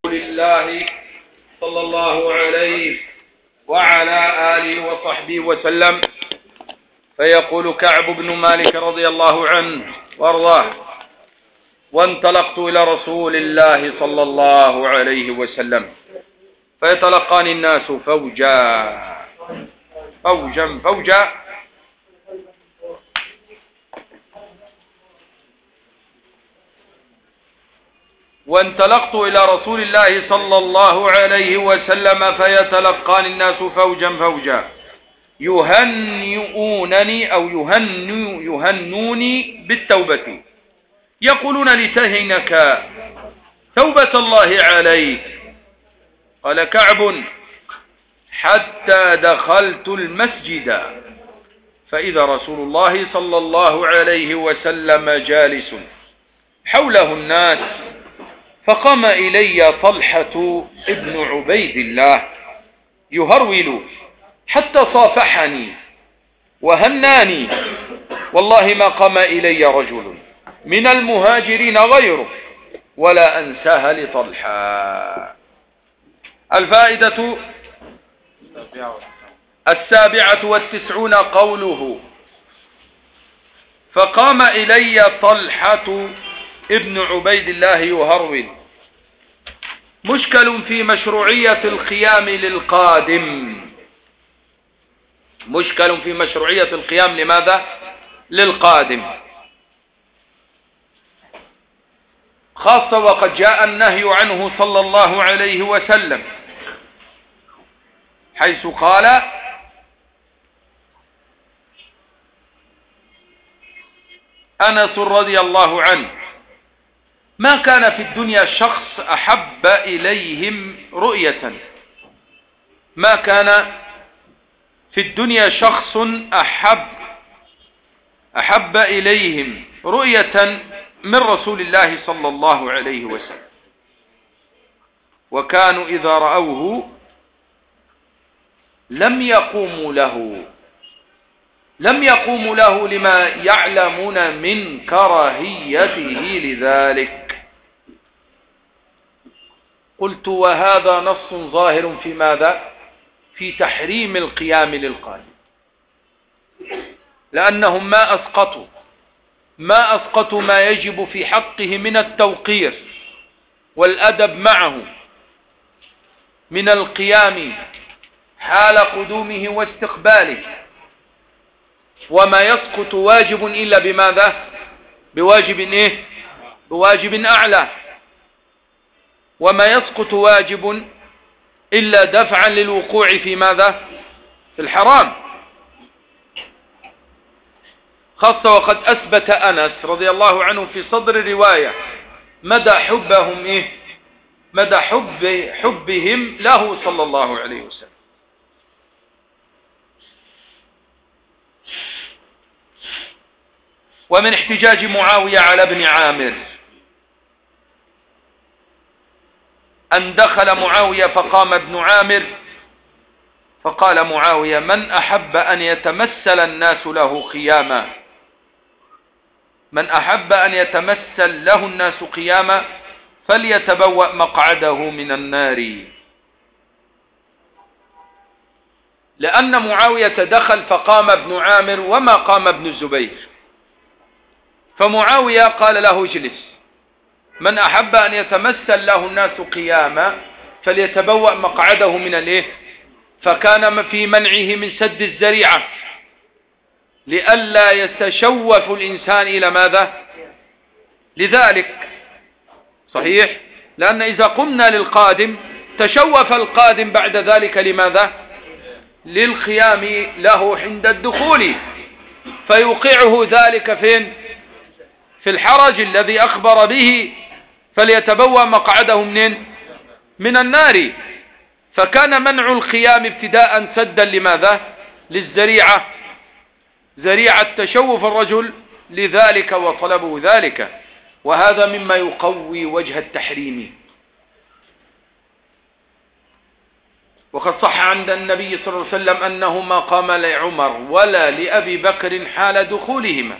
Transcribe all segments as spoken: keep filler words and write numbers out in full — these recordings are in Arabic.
الله صلى الله عليه وعلى آله وصحبه وسلم. فيقول كعب بن مالك رضي الله عنه وارضاه: وانطلقت إلى رسول الله صلى الله عليه وسلم فيتلقاني الناس فوجا فوجا فوجا وانطلقت إلى رسول الله صلى الله عليه وسلم فيتلقاني الناس فوجا فوجا يهنئونني أو يهنوا يهنوني بالتوبة، يقولون لتهنك توبة الله عليك. قال كعب: حتى دخلت المسجد فإذا رسول الله صلى الله عليه وسلم جالس حوله الناس، فقام إلي طلحة ابن عبيد الله يهرول حتى صافحني وهناني، والله ما قام إلي رجل من المهاجرين غيره ولا أنساها لطلحة. الفائدة السابعة والتسعون قوله: فقام إلي طلحة ابن عبيد الله يهرول. مشكل في مشروعية القيام للقادم، مشكل في مشروعية القيام لماذا؟ للقادم، خاصة وقد جاء النهي عنه صلى الله عليه وسلم، حيث قال: أنس رضي الله عنه: ما كان في الدنيا شخص أحب إليهم رؤية ما كان في الدنيا شخص أحب أحب إليهم رؤية من رسول الله صلى الله عليه وسلم، وكانوا إذا رأوه لم يقوموا له لم يقوموا له لما يعلمون من كراهيته لذلك. قلت: وهذا نص ظاهر في ماذا؟ في تحريم القيام للقادم، لأنهم ما أسقطوا ما أسقطوا ما يجب في حقه من التوقير والأدب معه من القيام حال قدومه واستقباله، وما يسقط واجب إلا بماذا؟ بواجب إيه؟ بواجب أعلى. وما يسقط واجب إلا دفعا للوقوع في ماذا؟ في الحرام، خاصة وقد أثبت أنس رضي الله عنه في صدر الرواية مدى حبهم إيه؟ مدى حب حبهم له صلى الله عليه وسلم. ومن احتجاج معاوية على ابن عامر أن دخل معاوية فقام ابن عامر فقال معاوية: من أحب أن يتمثل الناس له قياما من أحب أن يتمثل له الناس قياما فليتبوأ مقعده من النار. لأن معاوية دخل فقام ابن عامر وما قام ابن الزبير، فمعاوية قال له: اجلس، من أحب أن يتمثل له الناس قياما فليتبوأ مقعده من الايه، فكان في منعه من سد الذريعة لئلا يتشوف الإنسان إلى ماذا؟ لذلك صحيح، لأن إذا قمنا للقادم تشوف القادم بعد ذلك لماذا؟ للقيام له عند الدخول، فيوقعه ذلك فين؟ في الحرج الذي أخبر به، فليتبوأ مقعده منين؟ من النار. فكان منع القيام ابتداء سدا لماذا؟ للذريعة، ذريعة تشوف الرجل لذلك وطلبه ذلك، وهذا مما يقوي وجه التحريم. وقد صح عند النبي صلى الله عليه وسلم أنه ما قام لعمر ولا لأبي بكر حال دخولهما.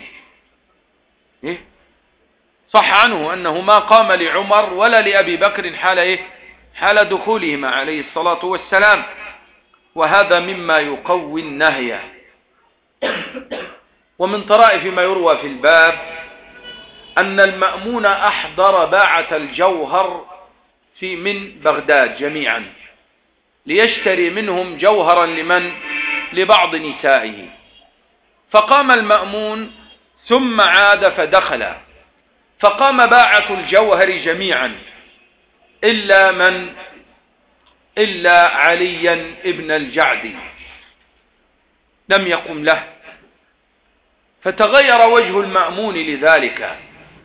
إيه؟ صح عنه أنه ما قام لعمر ولا لأبي بكر حال إيه؟ حال دخولهما عليه الصلاة والسلام، وهذا مما يقوي النهي. ومن طرائف ما يروى في الباب أن المأمون أحضر باعة الجوهر في من بغداد جميعا ليشتري منهم جوهرا لمن؟ لبعض نسائه. فقام المأمون ثم عاد فدخل، فقام باعة الجوهر جميعا إلا من؟ إلا عليا ابن الجعد لم يقم له، فتغير وجه المأمون لذلك.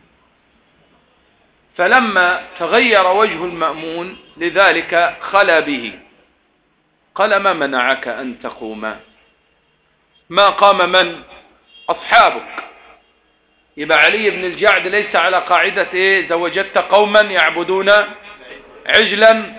فلما تغير وجه المأمون لذلك خلا به، قال: ما منعك أن تقوم؟ ما قام من؟ أصحابك. يبقى علي بن الجعد ليس على قاعدة إيه؟ إذا وجدت قوما يعبدون عجلا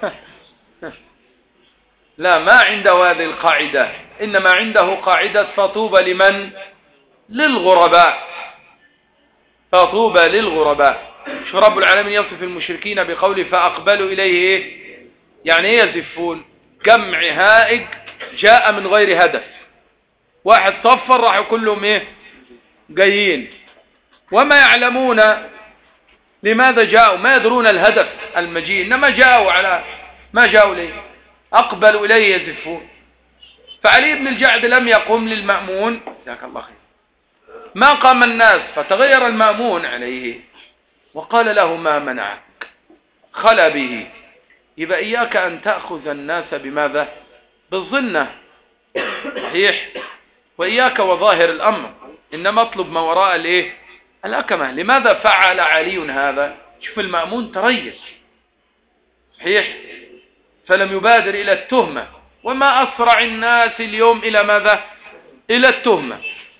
لا، ما عنده هذه القاعدة، إنما عنده قاعدة فطوبى لمن؟ للغرباء. فطوبى للغرباء. شو رب العالمين يصف المشركين بقوله: فأقبلوا إليه، يعني ايه يزفون؟ جمع هائج جاء من غير هدف، واحد صفر راحوا كلهم ايه؟ جايين، وما يعلمون لماذا جاءوا، ما يدرون الهدف المجيء، انما جاءوا على ما جاءوا ليه، اقبلوا اليه يزفون. فعلي بن الجعد لم يقم للمأمون، جزاك الله خير، ما قام الناس، فتغير المأمون عليه وقال له: ما منعك؟ خلا به. يبقى إياك أن تأخذ الناس بماذا؟ بالظنة، صحيح، وإياك وظاهر الأمر، إنما اطلب ما وراء الإيه؟ الأكمة. لماذا فعل علي هذا؟ شوف المأمون تريث، صحيح، فلم يبادر إلى التهمة، وما أسرع الناس اليوم إلى ماذا؟ إلى التهمة.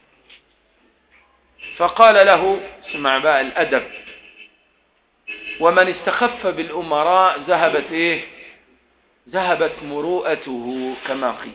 فقال له: اسمع بقى الأدب، ومن استخف بالأمراء ذهبت إيه؟ ذهبت مروءته كما قيل.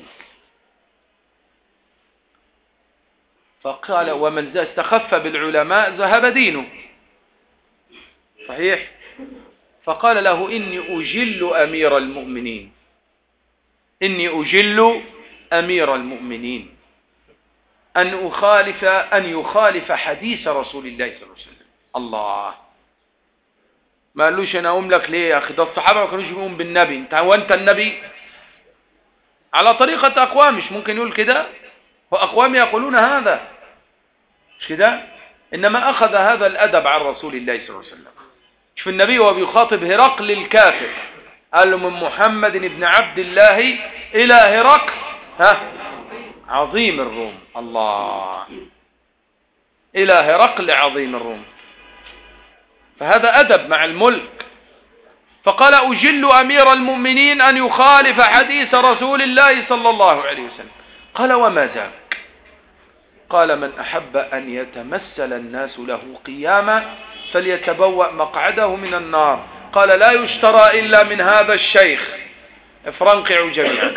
فقال: ومن استخف بالعلماء ذهب دينه، صحيح. فقال له: إني أجل أمير المؤمنين، إني أجل أمير المؤمنين أن أخالف أن يخالف حديث رسول الله صلى الله عليه وسلم. الله، ما قالوش أنا أقوم لك ليه يا أخي؟ ده الصحابة ما كانوش بيقوم بالنبي، أنت هو أنت النبي؟ على طريقة أقوام، مش ممكن يقول كده، وأقوام يقولون هذا، مش كده؟ إنما أخذ هذا الأدب عن رسول الله صلى الله عليه وسلم. شوف النبي وهو بيخاطب هرقل الكافر، قال له: من محمد بن عبد الله إلى هرقل ها عظيم الروم. الله، إلى هرقل عظيم الروم. فهذا أدب مع الملك. فقال: أجل أمير المؤمنين أن يخالف حديث رسول الله صلى الله عليه وسلم. قال: وما ذاك؟ قال: من أحب أن يتمثل الناس له قياما فليتبوأ مقعده من النار. قال: لا يشترى إلا من هذا الشيخ. فرنقعوا جميعا،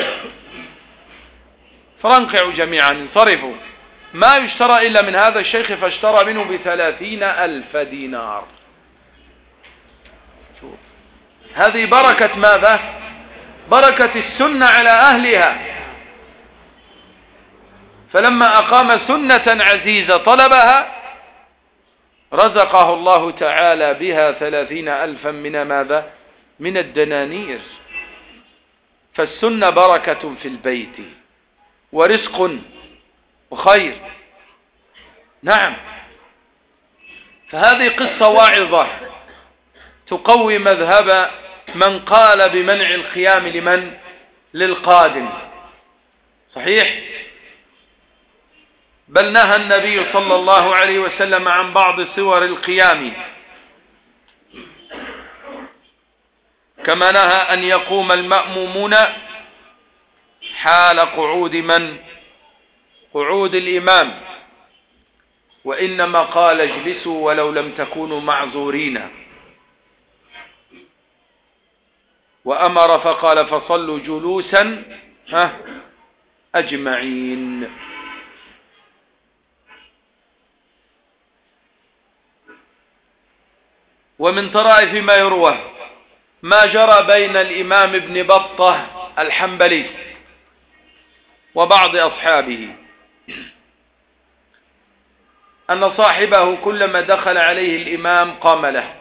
فرنقعوا جميعا، انصرفوا. ما يشترى إلا من هذا الشيخ، فاشترى منه بثلاثين ألف دينار. شوف هذه بركة ماذا؟ بركة السنة على أهلها. فلما أقام سنة عزيزة طلبها رزقه الله تعالى بها ثلاثين ألفا من ماذا؟ من الدنانير. فالسنة بركة في البيت ورزق وخير. نعم، فهذه قصة واعظة تقوي مذهب من قال بمنع القيام لمن؟ للقادم، صحيح. بل نهى النبي صلى الله عليه وسلم عن بعض صور القيام، كما نهى أن يقوم المأمومون حال قعود من؟ قعود الإمام، وإنما قال: اجلسوا ولو لم تكونوا معذورين. وأمر فقال: فصلوا جلوسا ها أجمعين. ومن طرائف ما يروى ما جرى بين الإمام ابن بطة الحنبلي وبعض أصحابه أن صاحبه كلما دخل عليه الإمام قام له،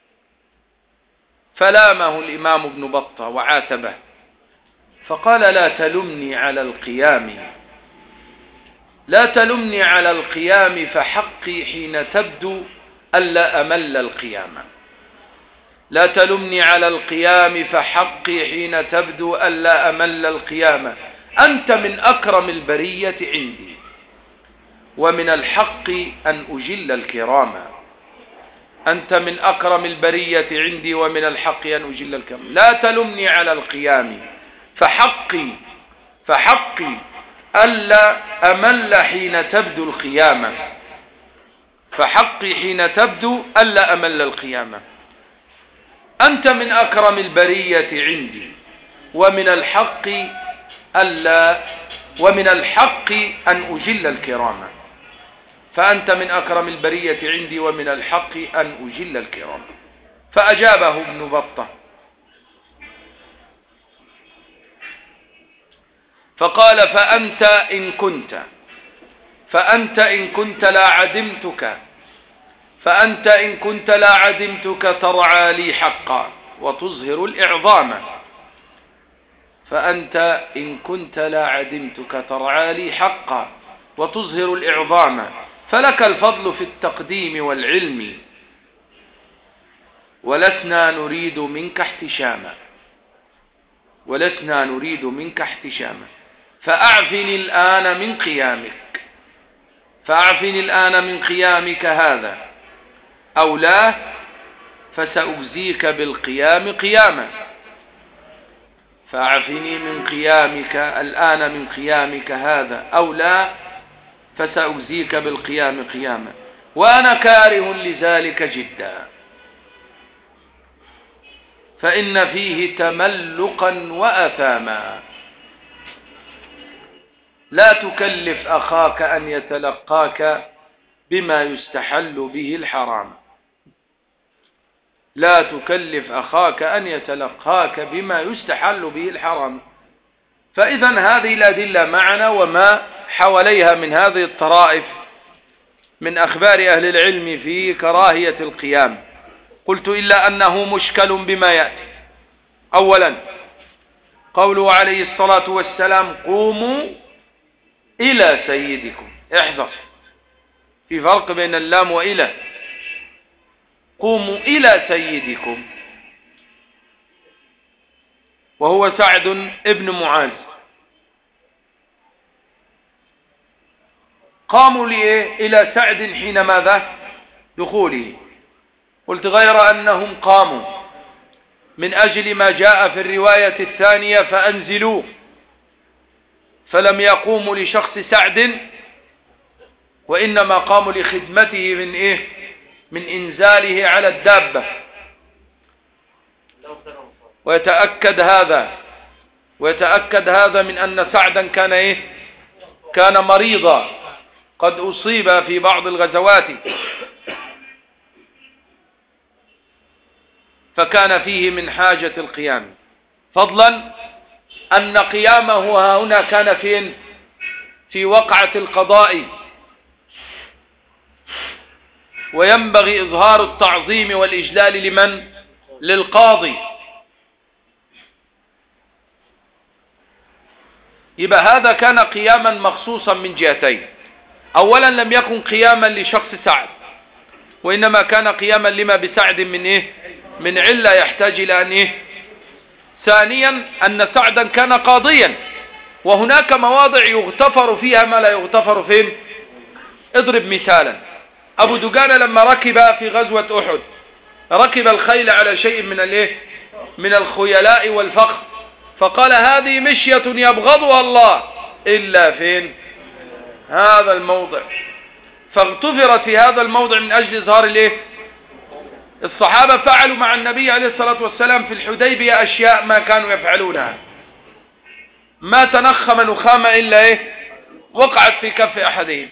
فلامه الإمام ابن بطة وعاتبه فقال: لا تلمني على القيام، لا تلمني على القيام فحقي حين تبدو ألا أمل القيام، لا تلمني على القيام فحقي حين تبدو ألا أمل القيام، أنت من أكرم البرية عندي ومن الحق أن أجل الكرام، أنت من أكرم البرية عندي ومن الحق أن أجل الكرام، لا تلمني على القيام فحقي فحقي ألا أمل حين تبدو القيامة، فحقي حين تبدو ألا أمل القيامة، أنت من أكرم البرية عندي ومن الحق ألا ومن الحق أن أجل الكرام، فأنت من أكرم البرية عندي ومن الحق أن أجل الكرام. فأجابه ابن بطة فقال: فأنت إن كنت فأنت إن كنت لا عدمتك فأنت إن كنت لا عدمتك ترعى لي حقا وتظهر الإعظام، فأنت إن كنت لا عدمتك ترعى لي حقا وتظهر الإعظام، فلك الفضل في التقديم والعلم ولسنا نريد منك احتشاما ولسنا نريد منك احتشاما، فأعفني الآن من قيامك فأعفني الآن من قيامك هذا، أو لا فسأجزيك بالقيام قياما، فأعفني من قيامك الآن من قيامك هذا، أو لا فسأجزيك بالقيام قياما، وأنا كاره لذلك جدا، فإن فيه تملقا وأثاما، لا تكلف أخاك أن يتلقاك بما يستحل به الحرام، لا تكلف أخاك أن يتلقاك بما يستحل به الحرام. فإذا هذه الأدلة معنا وما حواليها من هذه الطرائف من أخبار أهل العلم في كراهية القيام. قلت إلا أنه مشكل بما يأتي. أولا قوله عليه الصلاة والسلام: قوموا إلى سيدكم، احذر، في فرق بين اللام وإلى. قوموا إلى سيدكم وهو سعد ابن معاذ، قاموا لإيه؟ إلى سعد حين ماذا؟ دخوله. قلت غير أنهم قاموا من أجل ما جاء في الرواية الثانية فأنزلوه، فلم يقوموا لشخص سعد، وإنما قاموا لخدمته من إيه؟ من إنزاله على الدابة. ويتأكد هذا ويتأكد هذا من أن سعدا كان إيه؟ كان مريضا، قد أصيب في بعض الغزوات، فكان فيه من حاجة القيام، فضلا أن قيامه هنا كان فين؟ في وقعة القضاء، وينبغي إظهار التعظيم والإجلال لمن؟ للقاضي. يبقى هذا كان قياما مخصوصا من جهتين: أولا لم يكن قياما لشخص سعد، وإنما كان قياما لما بسعد من إيه؟ من علة يحتاج إلى أن إيه؟ ثانيا أن سعدا كان قاضيا، وهناك مواضع يغتفر فيها ما لا يغتفر فين؟ اضرب مثالا: أبو دجانة لما ركب في غزوة أحد ركب الخيل على شيء من الايه؟ من الخيلاء والفخر، فقال: هذه مشية يبغضها الله إلا فين؟ هذا الموضع، فاغتفرت في هذا الموضع من أجل إظهار الايه؟ الصحابة فعلوا مع النبي عليه الصلاة والسلام في الحديبية أشياء ما كانوا يفعلونها، ما تنخم نخامة إلا إيه؟ وقعت في كف أحدهم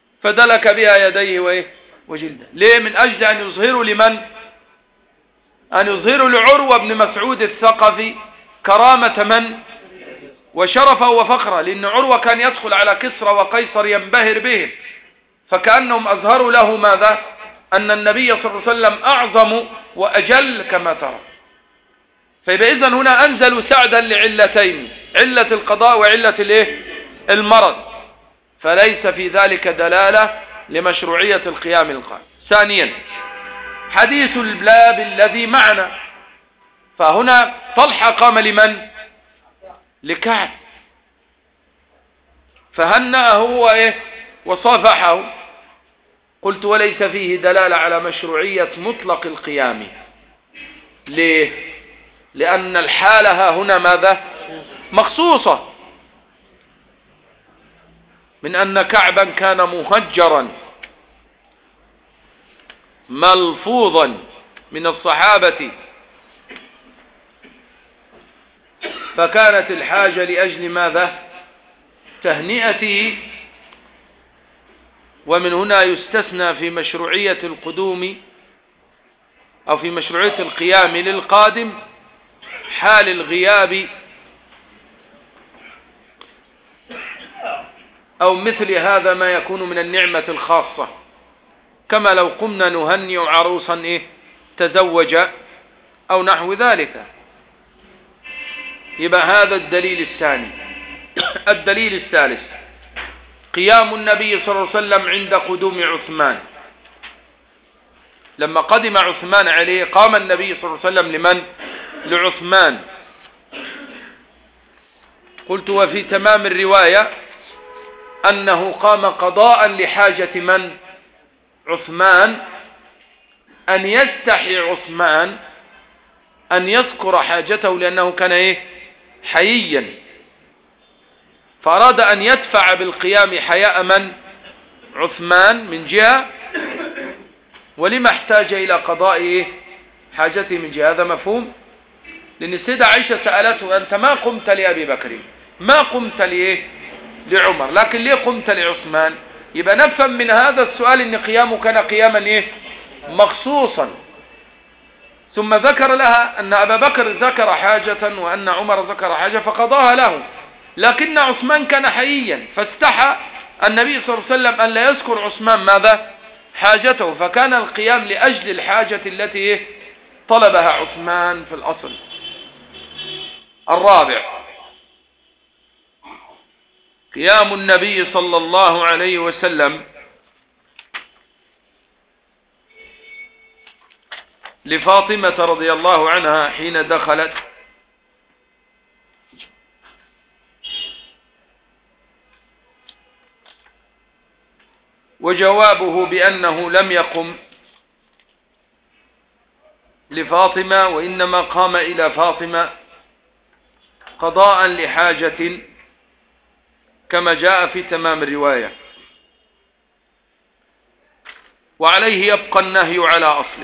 فدلك بها يديه وإيه؟ وجلده. ليه؟ من أجل أن يظهروا لمن؟ أن يظهروا لعروة بن مسعود الثقفي كرامة من وشرفه وفخره، لأن عروة كان يدخل على كسرى وقيصر ينبهر بهم، فكأنهم أظهروا له ماذا؟ أن النبي صلى الله عليه وسلم أعظم وأجل كما ترى. فيبقى إذن هنا أنزلوا سعدا لعلتين، علة القضاء وعلة الايه المرض، فليس في ذلك دلالة لمشروعية القيام القائم. ثانيا حديث البلاب الذي معنا، فهنا طلحة قام لمن؟ لكعب، فهنأه وإيه وصافحه. قلت وليس فيه دلالة على مشروعية مطلق القيام. ليه؟ لأن الحالة هنا ماذا؟ مخصوصة، من أن كعبا كان مهجرا ملفوظا من الصحابة، فكانت الحاجة لأجل ماذا؟ تهنئته. ومن هنا يستثنى في مشروعية القدوم أو في مشروعية القيام للقادم حال الغياب أو مثل هذا ما يكون من النعمة الخاصة، كما لو قمنا نهنئ عروسا إيه تزوج أو نحو ذلك. يبقى هذا الدليل الثاني. الدليل الثالث قيام النبي صلى الله عليه وسلم عند قدوم عثمان. لما قدم عثمان عليه قام النبي صلى الله عليه وسلم لمن؟ لعثمان. قلت وفي تمام الرواية أنه قام قضاء لحاجة من؟ عثمان، أن يستحي عثمان أن يذكر حاجته، لأنه كان إيه حييا، فأراد أن يدفع بالقيام حياء من؟ عثمان من جهة، ولما احتاج إلى قضاء إيه حاجته من جهة. هذا مفهوم؟ لأن السيدة عائشة سألته أنت ما قمت لأبي بكر، ما قمت لإيه لعمر، لكن ليه قمت لعثمان؟ يبقى نفهم من هذا السؤال أن قيامه كان قياما إيه مخصوصا. ثم ذكر لها أن أبا بكر ذكر حاجة وأن عمر ذكر حاجة فقضاها له، لكن عثمان كان حييا فاستحى النبي صلى الله عليه وسلم أن لا يذكر عثمان ماذا؟ حاجته، فكان القيام لأجل الحاجة التي طلبها عثمان في الأصل. الرابع قيام النبي صلى الله عليه وسلم لفاطمة رضي الله عنها حين دخلت وجوابه بأنه لم يقم لفاطمة وإنما قام إلى فاطمة قضاء لحاجة كما جاء في تمام الرواية، وعليه يبقى النهي على أصله.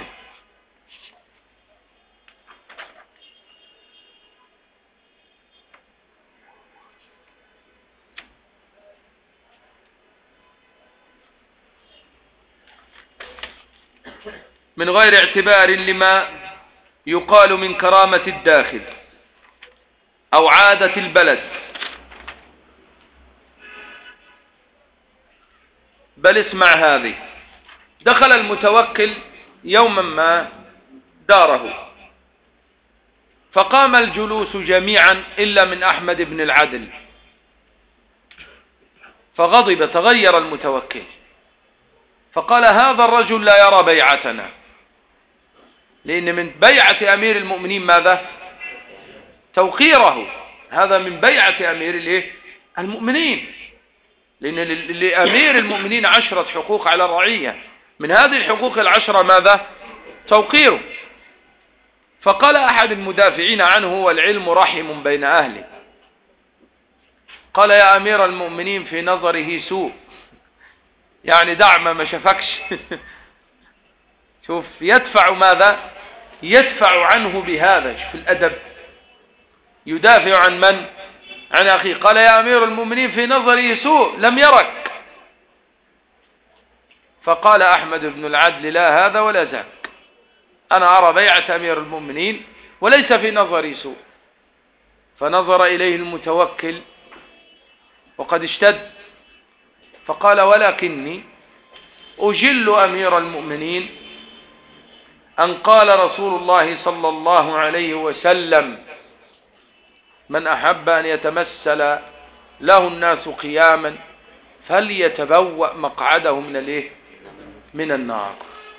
من غير اعتبار لما يقال من كرامة الداخل أو عادة البلد، بل اسمع هذه. دخل المتوكل يوما ما داره، فقام الجلوس جميعا إلا من أحمد بن العدل، فغضب تغير المتوكل فقال هذا الرجل لا يرى بيعتنا، لأن من بيعة أمير المؤمنين ماذا؟ توقيره. هذا من بيعة أمير المؤمنين، لأن لأمير المؤمنين عشرة حقوق على الرعية، من هذه الحقوق العشرة ماذا؟ توقيره. فقال أحد المدافعين عنه والعلم رحم بين أهله، قال يا أمير المؤمنين في نظره سوء، يعني دع ما شافكش. شوف يدفع ماذا؟ يدفع عنه بهذا. شوف الأدب، يدافع عن من؟ عن أخيه. قال يا أمير المؤمنين في نظره سوء لم يرك. فقال أحمد بن العدل لا هذا ولا ذاك، أنا أرى بيعة أمير المؤمنين وليس في نظري سوء. فنظر إليه المتوكل وقد اشتد فقال ولكني أجل أمير المؤمنين أن قال رسول الله صلى الله عليه وسلم من أحب أن يتمثل له الناس قياما فليتبوأ مقعده من الايه من النار.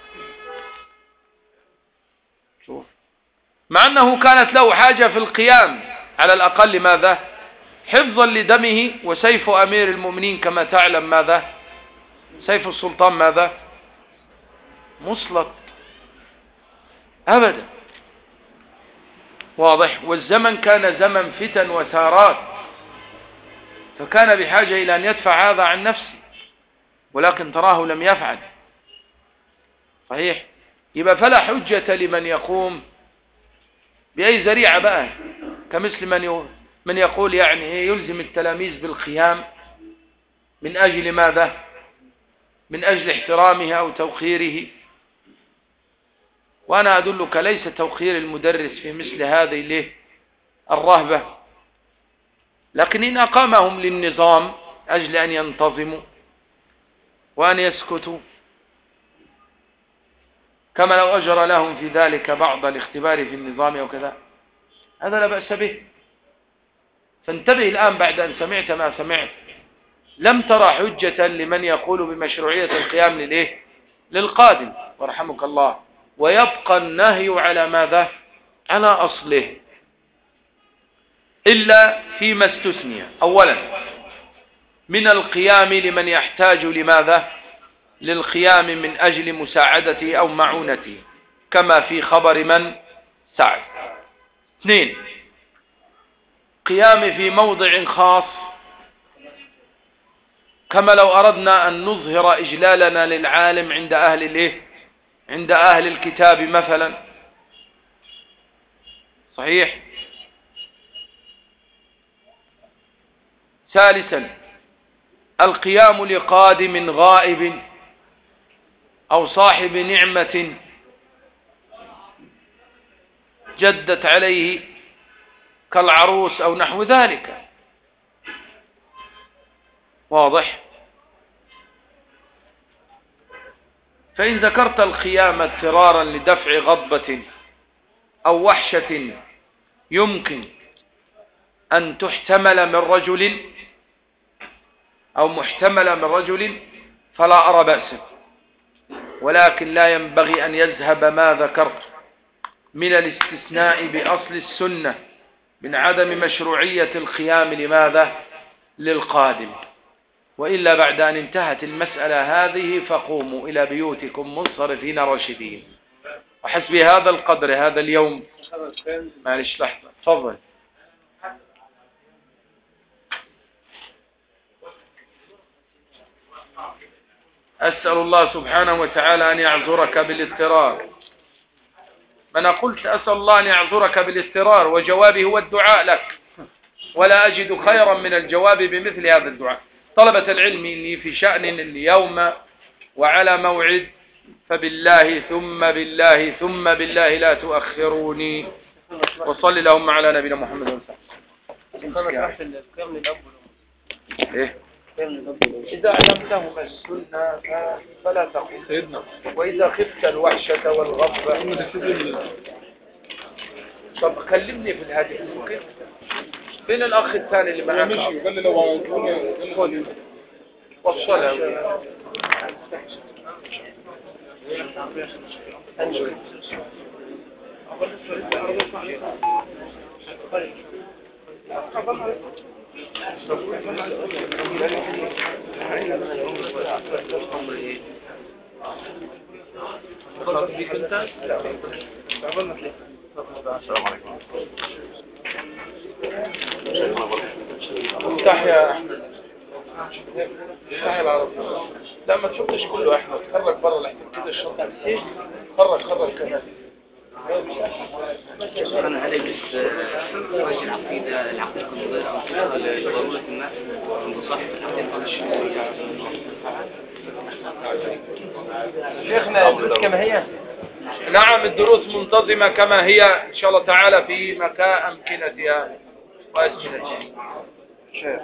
شوف، مع أنه كانت له حاجة في القيام على الأقل ماذا؟ حفظا لدمه، وسيف أمير المؤمنين كما تعلم ماذا؟ سيف السلطان ماذا؟ مسلط أبدا. واضح. والزمن كان زمن فتن وثارات، فكان بحاجة إلى أن يدفع هذا عن نفسه، ولكن تراه لم يفعل. صحيح. يبقى فلا حجة لمن يقوم بأي ذريعة بقى، كمثل من من يقول يعني يلزم التلاميذ بالقيام من أجل ماذا؟ من أجل احترامه أو توقيره. وأنا أدلك ليس توقير المدرس في مثل هذه له الرهبة، لكن إن أقامهم للنظام أجل أن ينتظموا وأن يسكتوا، كما لو أجرى لهم في ذلك بعض الاختبار في النظام أو كذا، هذا لا بأس به. فانتبه الآن بعد أن سمعت ما سمعت، لم ترى حجة لمن يقول بمشروعية القيام للإيه؟ للقادم ورحمك الله، ويبقى النهي على ماذا؟ على أصله، إلا فيما استثني. أولا من القيام لمن يحتاج لماذا؟ للقيام من أجل مساعدته أو معونته، كما في خبر من؟ سعد. اثنين، قيام في موضع خاص، كما لو أردنا أن نظهر إجلالنا للعالم عند أهل الإيه؟ عند أهل الكتاب مثلا. صحيح. ثالثا القيام لقادم غائب أو صاحب نعمة جدت عليه كالعروس أو نحو ذلك. واضح. فإن ذكرت القيام اضطرارا لدفع غضبة أو وحشة يمكن أن تحتمل من رجل أو محتمل من رجل فلا أرى بأسا، ولكن لا ينبغي أن يذهب ما ذكرت من الاستثناء بأصل السنة من عدم مشروعية القيام لماذا؟ للقادم. وإلا بعد أن انتهت المسألة هذه فقوموا إلى بيوتكم منصرفين راشدين. وحسب هذا القدر هذا اليوم. معلش لحظة، تفضل. أسأل الله سبحانه وتعالى أن يعذرك بالاضطرار. ما أنا قلت أسأل الله أن يعذرك بالاضطرار، وجوابي هو الدعاء لك، ولا أجد خيرا من الجواب بمثل هذا الدعاء. طلبة العلم إني في شأن اليوم وعلى موعد، فبالله ثم بالله ثم بالله لا تؤخروني. وصل اللهم على نبينا محمد وسلم. إيه؟ إذا علمتهم السنة فلا تقل، وإذا خفت الوحشة والغضب. طب كلمني في الهدف ممكن؟ فين الأخ الثاني اللي معك؟ مشي قال لي لو عاوزوني وصلها. السلام عليكم. افتح يا احمد، افتح يا العربي. لا ما تحطش كله احمد، خرج بره لحد كده الشنطه. خرج خرج كمان. أنا هل يجلس وجه العقيدة العقيدة الكلية لضرورة الناس من صاحب العقيدة شيخنا الدروس كما هي؟ نعم الدروس منتظمة كما هي إن شاء الله تعالى في مكان أمكنتها وأزمنتها. شيخ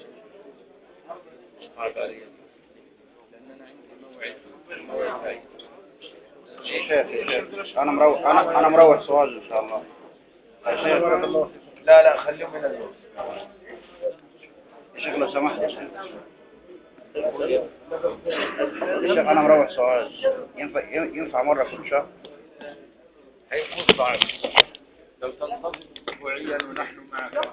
شيخ شيخ أنا مروح أنا أنا مروح سؤال إن شاء الله. يا شيخ لا لا خليهم من الدروس. يا شيخ لو سمحت يا شيخ. يا شيخ أنا مروح سؤال ينفع ينفع مرة كل شهر؟ هيكون صعب لو تنتظم أسبوعيا ونحن معك.